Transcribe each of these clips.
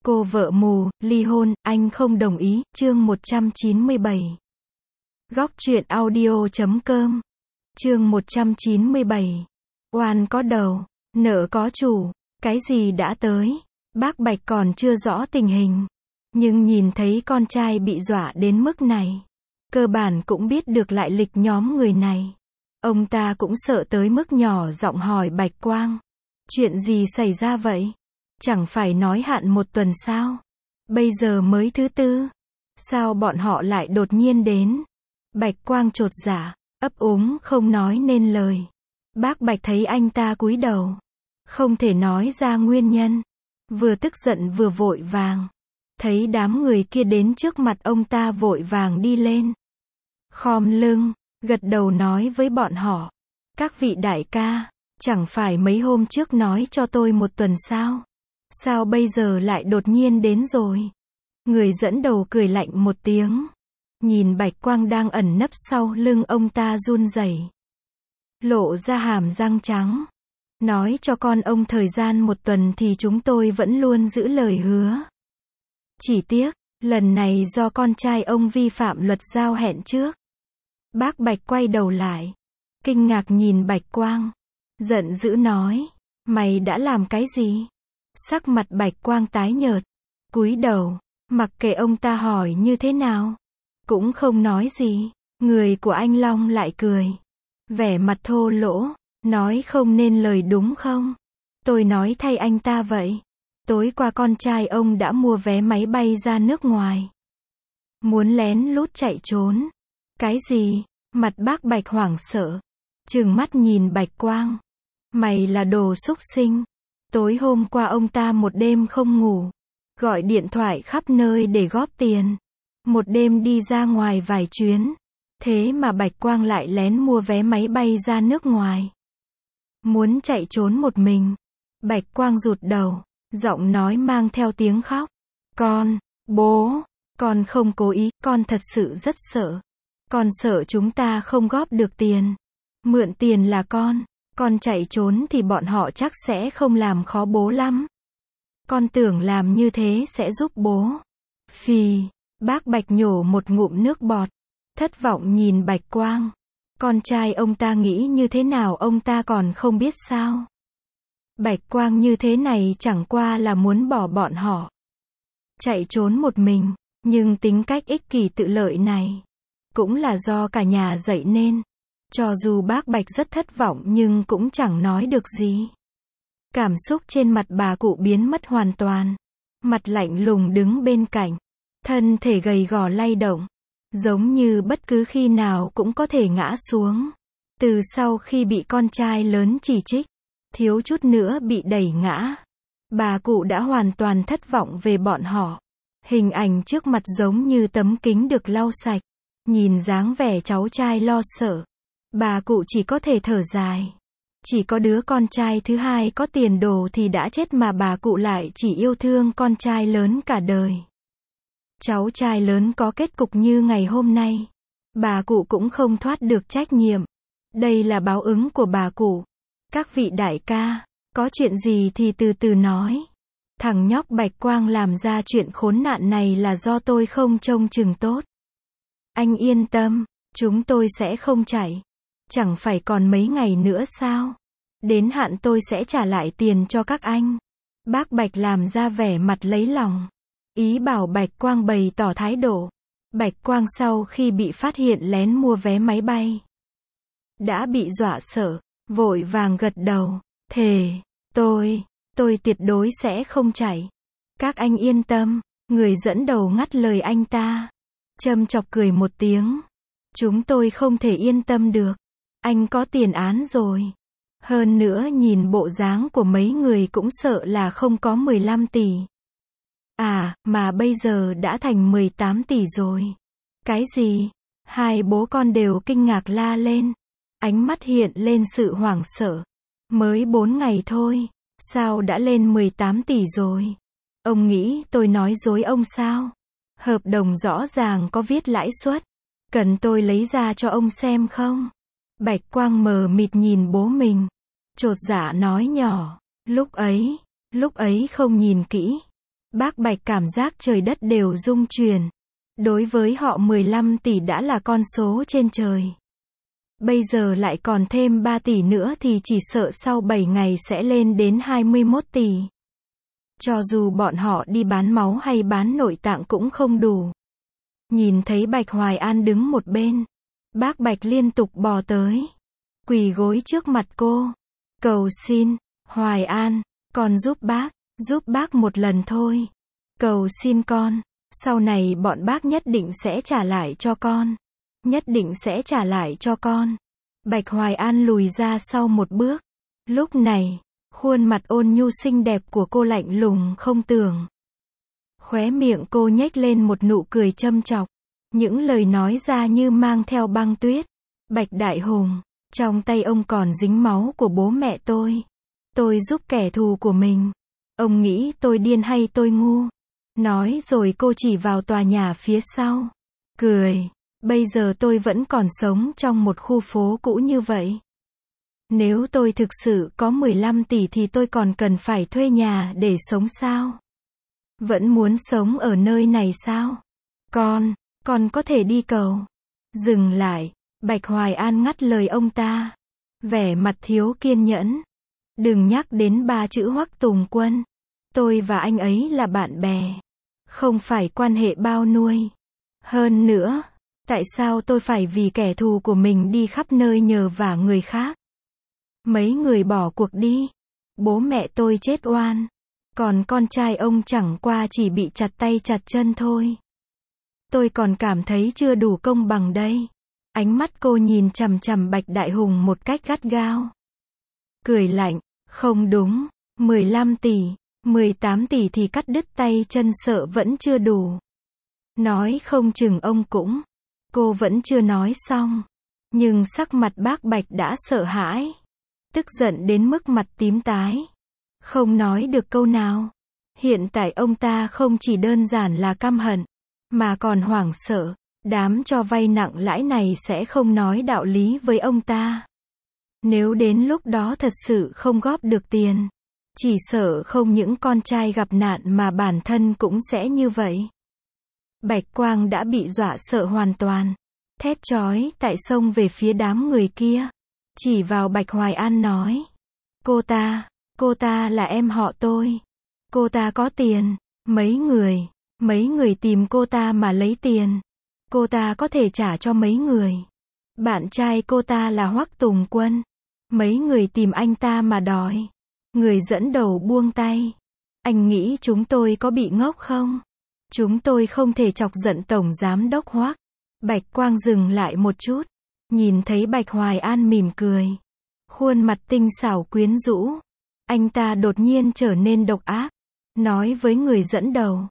Cô vợ mù, ly hôn, anh không đồng ý, chương 197. Góc truyện audio.com. Chương 197. Oan có đầu, nợ có chủ, cái gì đã tới. Bác Bạch còn chưa rõ tình hình, nhưng nhìn thấy con trai bị dọa đến mức này, cơ bản cũng biết được lại lịch nhóm người này. Ông ta cũng sợ tới mức nhỏ giọng hỏi Bạch Quang. Chuyện gì xảy ra vậy? Chẳng phải nói hạn 1 tuần sao? Bây giờ mới thứ tư. Sao bọn họ lại đột nhiên đến? Bạch Quang chột dạ, ấp úng không nói nên lời. Bác Bạch thấy anh ta cúi đầu, không thể nói ra nguyên nhân. Vừa tức giận vừa vội vàng. Thấy đám người kia đến trước mặt ông ta vội vàng đi lên. Khom lưng, gật đầu nói với bọn họ. Các vị đại ca, chẳng phải mấy hôm trước nói cho tôi 1 tuần sao? Sao bây giờ lại đột nhiên đến rồi? Người dẫn đầu cười lạnh một tiếng. Nhìn Bạch Quang đang ẩn nấp sau lưng ông ta run rẩy, lộ ra hàm răng trắng. Nói cho con ông thời gian 1 tuần thì chúng tôi vẫn luôn giữ lời hứa. Chỉ tiếc, lần này do con trai ông vi phạm luật giao hẹn trước. Bác Bạch quay đầu lại, kinh ngạc nhìn Bạch Quang, giận dữ nói, mày đã làm cái gì? Sắc mặt Bạch Quang tái nhợt, cúi đầu, mặc kệ ông ta hỏi như thế nào, cũng không nói gì. Người của anh Long lại cười, vẻ mặt thô lỗ, nói không nên lời đúng không? Tôi nói thay anh ta vậy. Tối qua con trai ông đã mua vé máy bay ra nước ngoài, muốn lén lút chạy trốn. Cái gì? Mặt bác Bạch hoảng sợ, trừng mắt nhìn Bạch Quang. Mày là đồ súc sinh. Tối hôm qua ông ta một đêm không ngủ, gọi điện thoại khắp nơi để góp tiền. Một đêm đi ra ngoài vài chuyến. Thế mà Bạch Quang lại lén mua vé máy bay ra nước ngoài, muốn chạy trốn một mình. Bạch Quang rụt đầu, giọng nói mang theo tiếng khóc. Bố, con không cố ý, con thật sự rất sợ. Con sợ chúng ta không góp được tiền. Mượn tiền là con chạy trốn thì bọn họ chắc sẽ không làm khó bố lắm. Con tưởng làm như thế sẽ giúp bố. Phì, bác Bạch nhổ một ngụm nước bọt, thất vọng nhìn Bạch Quang. Con trai ông ta nghĩ như thế nào ông ta còn không biết sao? Bạch Quang như thế này chẳng qua là muốn bỏ bọn họ chạy trốn một mình, nhưng tính cách ích kỷ tự lợi này cũng là do cả nhà dạy nên. Cho dù bác Bạch rất thất vọng nhưng cũng chẳng nói được gì. Cảm xúc trên mặt bà cụ biến mất hoàn toàn. Mặt lạnh lùng đứng bên cạnh, thân thể gầy gò lay động, giống như bất cứ khi nào cũng có thể ngã xuống. Từ sau khi bị con trai lớn chỉ trích, thiếu chút nữa bị đẩy ngã, bà cụ đã hoàn toàn thất vọng về bọn họ. Hình ảnh trước mặt giống như tấm kính được lau sạch. Nhìn dáng vẻ cháu trai lo sợ, bà cụ chỉ có thể thở dài. Chỉ có đứa con trai thứ hai có tiền đồ thì đã chết mà bà cụ lại chỉ yêu thương con trai lớn cả đời. Cháu trai lớn có kết cục như ngày hôm nay, bà cụ cũng không thoát được trách nhiệm. Đây là báo ứng của bà cụ. Các vị đại ca, có chuyện gì thì từ từ nói. Thằng nhóc Bạch Quang làm ra chuyện khốn nạn này là do tôi không trông chừng tốt. Anh yên tâm, chúng tôi sẽ không chạy. Chẳng phải còn mấy ngày nữa sao? Đến hạn tôi sẽ trả lại tiền cho các anh. Bác Bạch làm ra vẻ mặt lấy lòng, ý bảo Bạch Quang bày tỏ thái độ. Bạch Quang sau khi bị phát hiện lén mua vé máy bay, đã bị dọa sợ, vội vàng gật đầu. Thề, tôi tuyệt đối sẽ không chạy. Các anh yên tâm. Người dẫn đầu ngắt lời anh ta, châm chọc cười một tiếng. Chúng tôi không thể yên tâm được. Anh có tiền án rồi. Hơn nữa nhìn bộ dáng của mấy người cũng sợ là không có 15 tỷ. À, mà bây giờ đã thành 18 tỷ rồi. Cái gì? Hai bố con đều kinh ngạc la lên. Ánh mắt hiện lên sự hoảng sợ. Mới 4 ngày thôi, sao đã lên 18 tỷ rồi? Ông nghĩ tôi nói dối ông sao? Hợp đồng rõ ràng có viết lãi suất. Cần tôi lấy ra cho ông xem không? Bạch Quang mờ mịt nhìn bố mình, chột dạ nói nhỏ. Lúc ấy không nhìn kỹ. Bác Bạch cảm giác trời đất đều rung chuyển. Đối với họ 15 tỷ đã là con số trên trời. Bây giờ lại còn thêm 3 tỷ nữa thì chỉ sợ sau 7 ngày sẽ lên đến 21 tỷ. Cho dù bọn họ đi bán máu hay bán nội tạng cũng không đủ. Nhìn thấy Bạch Hoài An đứng một bên, bác Bạch liên tục bò tới, quỳ gối trước mặt cô, cầu xin, Hoài An, con giúp bác một lần thôi. Cầu xin con, sau này bọn bác nhất định sẽ trả lại cho con. Nhất định sẽ trả lại cho con. Bạch Hoài An lùi ra sau một bước. Lúc này, khuôn mặt ôn nhu xinh đẹp của cô lạnh lùng không tưởng. Khóe miệng cô nhếch lên một nụ cười châm chọc. Những lời nói ra như mang theo băng tuyết. Bạch Đại Hùng, trong tay ông còn dính máu của bố mẹ tôi. Tôi giúp kẻ thù của mình. Ông nghĩ tôi điên hay tôi ngu? Nói rồi cô chỉ vào tòa nhà phía sau. Cười. Bây giờ tôi vẫn còn sống trong một khu phố cũ như vậy. Nếu tôi thực sự có 15 tỷ thì tôi còn cần phải thuê nhà để sống sao? Vẫn muốn sống ở nơi này sao? Con có thể đi cầu. Dừng lại. Bạch Hoài An ngắt lời ông ta. Vẻ mặt thiếu kiên nhẫn. Đừng nhắc đến 3 chữ Hoắc Tùng Quân. Tôi và anh ấy là bạn bè. Không phải quan hệ bao nuôi. Hơn nữa, tại sao tôi phải vì kẻ thù của mình đi khắp nơi nhờ vả người khác? Mấy người bỏ cuộc đi. Bố mẹ tôi chết oan. Còn con trai ông chẳng qua chỉ bị chặt tay chặt chân thôi. Tôi còn cảm thấy chưa đủ công bằng đây. Ánh mắt cô nhìn chằm chằm Bạch Đại Hùng một cách gắt gao. Cười lạnh, không đúng, 15 tỷ, 18 tỷ thì cắt đứt tay chân sợ vẫn chưa đủ. Nói không chừng ông cũng. Cô vẫn chưa nói xong. Nhưng sắc mặt bác Bạch đã sợ hãi. Tức giận đến mức mặt tím tái. Không nói được câu nào. Hiện tại ông ta không chỉ đơn giản là căm hận, mà còn hoảng sợ. Đám cho vay nặng lãi này sẽ không nói đạo lý với ông ta. Nếu đến lúc đó thật sự không góp được tiền, chỉ sợ không những con trai gặp nạn mà bản thân cũng sẽ như vậy. Bạch Quang đã bị dọa sợ hoàn toàn. Thét chói tại xông về phía đám người kia. Chỉ vào Bạch Hoài An nói. Cô ta là em họ tôi. Cô ta có tiền. Mấy người tìm cô ta mà lấy tiền. Cô ta có thể trả cho mấy người. Bạn trai cô ta là Hoắc Tùng Quân. Mấy người tìm anh ta mà đòi. Người dẫn đầu buông tay. Anh nghĩ chúng tôi có bị ngốc không? Chúng tôi không thể chọc giận Tổng Giám đốc Hoắc. Bạch Quang dừng lại một chút. Nhìn thấy Bạch Hoài An mỉm cười. Khuôn mặt tinh xảo quyến rũ. Anh ta đột nhiên trở nên độc ác. Nói với người dẫn đầu.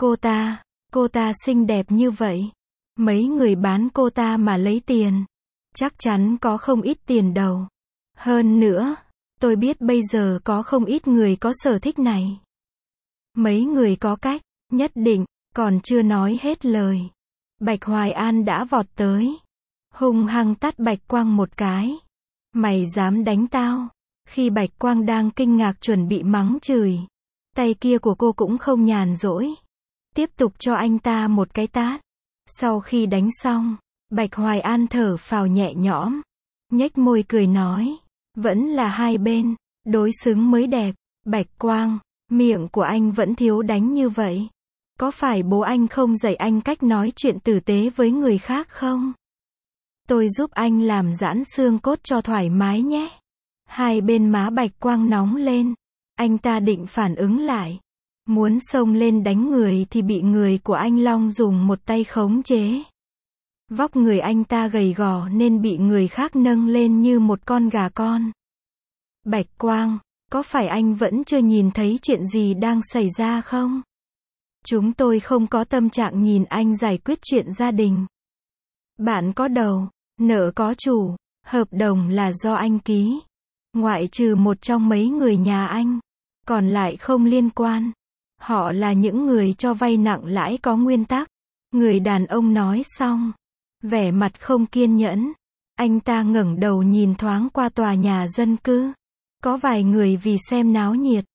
Cô ta xinh đẹp như vậy. Mấy người bán cô ta mà lấy tiền. Chắc chắn có không ít tiền đầu. Hơn nữa, tôi biết bây giờ có không ít người có sở thích này. Mấy người có cách, nhất định, còn chưa nói hết lời. Bạch Hoài An đã vọt tới. Hung hăng tát Bạch Quang một cái. Mày dám đánh tao? Khi Bạch Quang đang kinh ngạc chuẩn bị mắng chửi, tay kia của cô cũng không nhàn rỗi. Tiếp tục cho anh ta một cái tát. Sau khi đánh xong, Bạch Hoài An thở phào nhẹ nhõm. Nhếch môi cười nói. Vẫn là hai bên, đối xứng mới đẹp. Bạch Quang, miệng của anh vẫn thiếu đánh như vậy. Có phải bố anh không dạy anh cách nói chuyện tử tế với người khác không? Tôi giúp anh làm giãn xương cốt cho thoải mái nhé. Hai bên má Bạch Quang nóng lên. Anh ta định phản ứng lại. Muốn xông lên đánh người thì bị người của anh Long dùng một tay khống chế. Vóc người anh ta gầy gò nên bị người khác nâng lên như một con gà con. Bạch Quang, có phải anh vẫn chưa nhìn thấy chuyện gì đang xảy ra không? Chúng tôi không có tâm trạng nhìn anh giải quyết chuyện gia đình. Bạn có đầu, nợ có chủ, hợp đồng là do anh ký. Ngoại trừ một trong mấy người nhà anh, còn lại không liên quan. Họ là những người cho vay nặng lãi có nguyên tắc. Người đàn ông nói xong, vẻ mặt không kiên nhẫn. Anh ta ngẩng đầu nhìn thoáng qua tòa nhà dân cư. Có vài người vì xem náo nhiệt,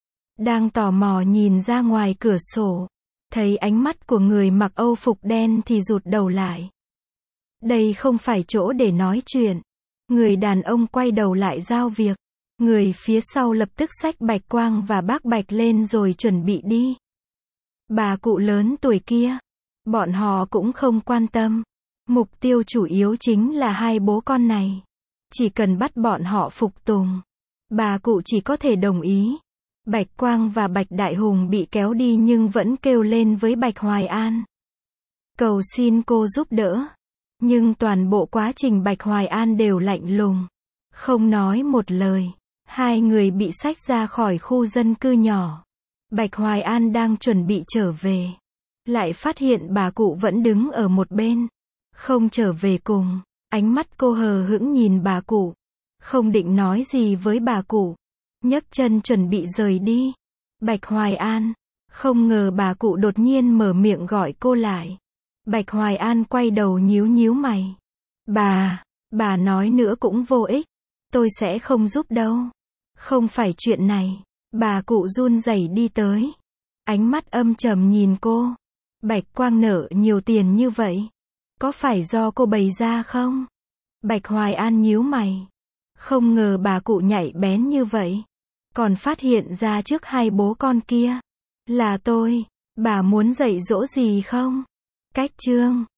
đang tò mò nhìn ra ngoài cửa sổ. Thấy ánh mắt của người mặc âu phục đen thì rụt đầu lại. Đây không phải chỗ để nói chuyện. Người đàn ông quay đầu lại giao việc. Người phía sau lập tức xách Bạch Quang và bác Bạch lên rồi chuẩn bị đi. Bà cụ lớn tuổi kia, bọn họ cũng không quan tâm. Mục tiêu chủ yếu chính là hai bố con này. Chỉ cần bắt bọn họ phục tùng, bà cụ chỉ có thể đồng ý. Bạch Quang và Bạch Đại Hùng bị kéo đi nhưng vẫn kêu lên với Bạch Hoài An. Cầu xin cô giúp đỡ. Nhưng toàn bộ quá trình Bạch Hoài An đều lạnh lùng. Không nói một lời. Hai người bị xách ra khỏi khu dân cư nhỏ. Bạch Hoài An đang chuẩn bị trở về. Lại phát hiện bà cụ vẫn đứng ở một bên. Không trở về cùng. Ánh mắt cô hờ hững nhìn bà cụ. Không định nói gì với bà cụ. Nhấc chân chuẩn bị rời đi. Bạch Hoài An. Không ngờ bà cụ đột nhiên mở miệng gọi cô lại. Bạch Hoài An quay đầu nhíu nhíu mày. Bà nói nữa cũng vô ích. Tôi sẽ không giúp đâu. Không phải chuyện này. Bà cụ run rẩy đi tới. Ánh mắt âm trầm nhìn cô. Bạch Quang nợ nhiều tiền như vậy. Có phải do cô bày ra không? Bạch Hoài An nhíu mày. Không ngờ bà cụ nhạy bén như vậy. Còn phát hiện ra trước hai bố con kia. Là tôi. Bà muốn dạy dỗ gì không? Cách chương